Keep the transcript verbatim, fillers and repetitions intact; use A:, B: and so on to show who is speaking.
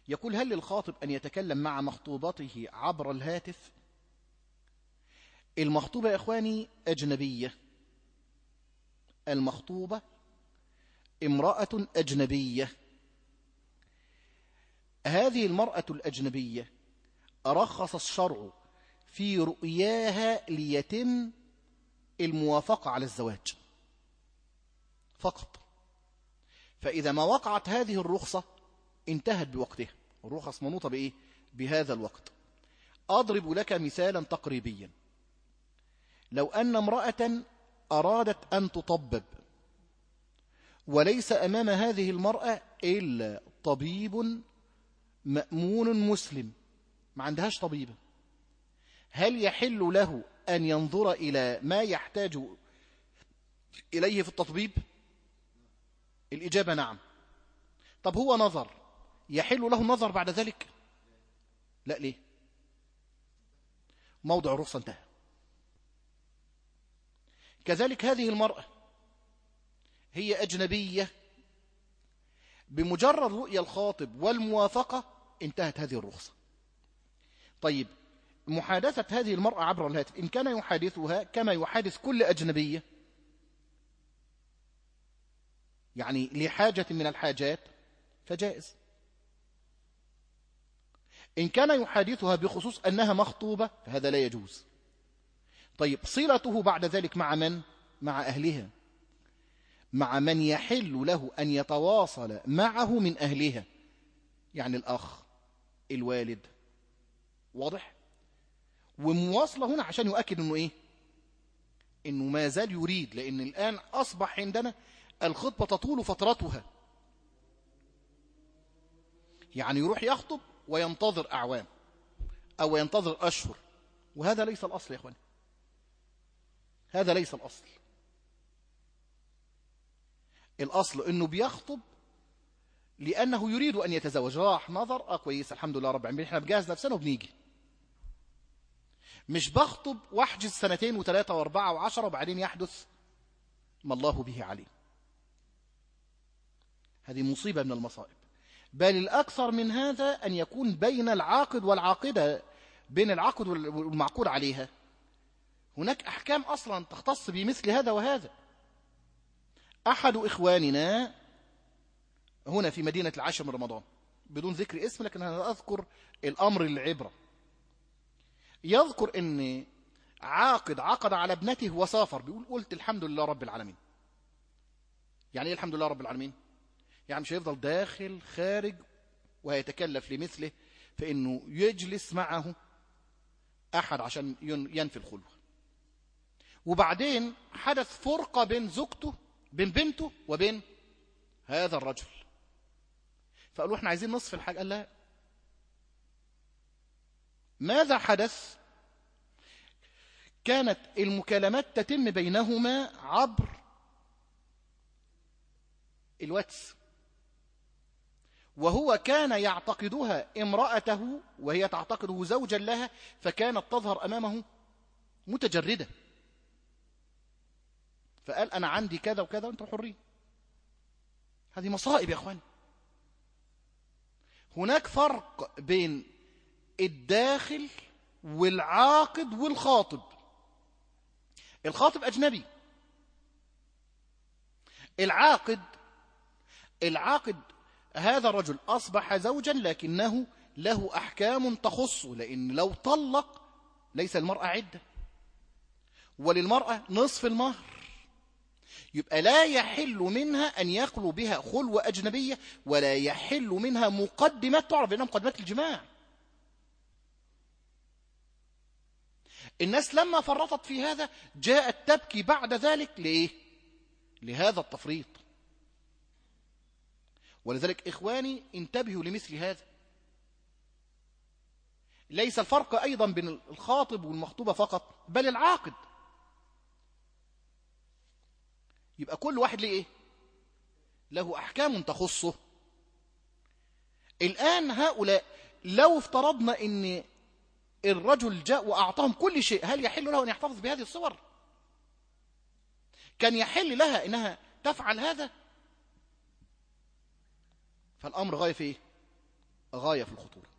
A: يقول: هل للخاطب أن يتكلم مع مخطوبته عبر الهاتف؟ المخطوبة يا إخواني أجنبية، المخطوبة امرأة أجنبية. هذه المرأة الأجنبية رخص الشرع في رؤياها ليتم الموافقة على الزواج فقط. فإذا ما وقعت هذه الرخصة انتهت بوقتها. الرخص منوطة بإيه؟ بهذا الوقت. أضرب لك مثالا تقريبيا. لو أن امرأة أرادت أن تطبب وليس أمام هذه المرأة إلا طبيب مأمون مسلم، ما عندهاش طبيبة، هل يحل له أن ينظر إلى ما يحتاج إليه في التطبيب؟ الإجابة نعم. طب هو نظر، يحل له النظر بعد ذلك؟ لا. ليه؟ موضع الرخصة انتهى. كذلك هذه المرأة هي أجنبية، بمجرد رؤية الخاطب والموافقة انتهت هذه الرخصة. طيب، محادثة هذه المرأة عبر الهاتف إن كان يحادثها كما يحادث كل أجنبية، يعني لحاجة من الحاجات، فجائز. إن كان يحادثها بخصوص أنها مخطوبة فهذا لا يجوز. طيب، صلته بعد ذلك مع من؟ مع أهلها، مع من يحل له أن يتواصل معه من أهلها، يعني الأخ، الوالد. واضح؟ ومواصلة هنا عشان يؤكد أنه إيه؟ أنه ما زال يريد، لأن الآن أصبح عندنا الخطبة تطول فترتها، يعني يروح يخطب وينتظر أعوام أو ينتظر أشهر، وهذا ليس الأصل يا إخواني، هذا ليس الأصل. الأصل أنه بيخطب لأنه يريد أن يتزوج، راح نظر، آه كويس الحمد لله رب العالمين، احنا بجهز نفسنا وبنيجي. مش بخطب واحجز سنتين وثلاثة واربعة وعشرة وبعدين يحدث ما الله به عليه. هذه مصيبة من المصائب. بل الأكثر من هذا أن يكون بين العاقد والعاقدة، بين العقد والمعقود عليها، هناك أحكام أصلا تختص بمثل هذا وهذا. أحد إخواننا هنا في مدينة العاشر من رمضان، بدون ذكر اسم لكن أنا أذكر الأمر للعبرة، يذكر أن عاقد عقد على ابنته وسافر، بيقول قلت الحمد لله رب العالمين. يعني إيه الحمد لله رب العالمين؟ يعني مش هيفضل داخل خارج وهيتكلف لمثله، فإنه يجلس معه أحد عشان ينفي الخلوة. وبعدين حدث فرقة بين زوجته، بين بنته وبين هذا الرجل، فقالوا احنا عايزين نصف الحاجة. قال لا. ماذا حدث؟ كانت المكالمات تتم بينهما عبر الواتس، وهو كان يعتقدها امرأته وهي تعتقده زوجا لها، فكانت تظهر أمامه متجردة، فقال أنا عندي كذا وكذا وأنتم حرين. هذه مصائب يا أخواني. هناك فرق بين الداخل والعاقد والخاطب. الخاطب أجنبي، العاقد العاقد هذا الرجل أصبح زوجا لكنه له أحكام تخصه، لأن لو طلق ليس المرأة عدة، وللمرأة نصف المهر، يبقى لا يحل منها أن يخلو بها خلوة أجنبية، ولا يحل منها مقدمات تعرف بأنها مقدمات الجماع. الناس لما فرطت في هذا جاءت تبكي بعد ذلك. ليه؟ لهذا التفريط. ولذلك إخواني انتبهوا لمثل هذا. ليس الفرق أيضا بين الخاطب والمخطوبة فقط، بل العاقد. يبقى كل واحد ليه إيه؟ له أحكام تخصه. الآن هؤلاء لو افترضنا أن الرجل جاء وأعطاهم كل شيء، هل يحل له أن يحتفظ بهذه الصور؟ كان يحل لها أنها تفعل هذا؟ فالأمر غاية في إيه؟ غاية في الخطورة.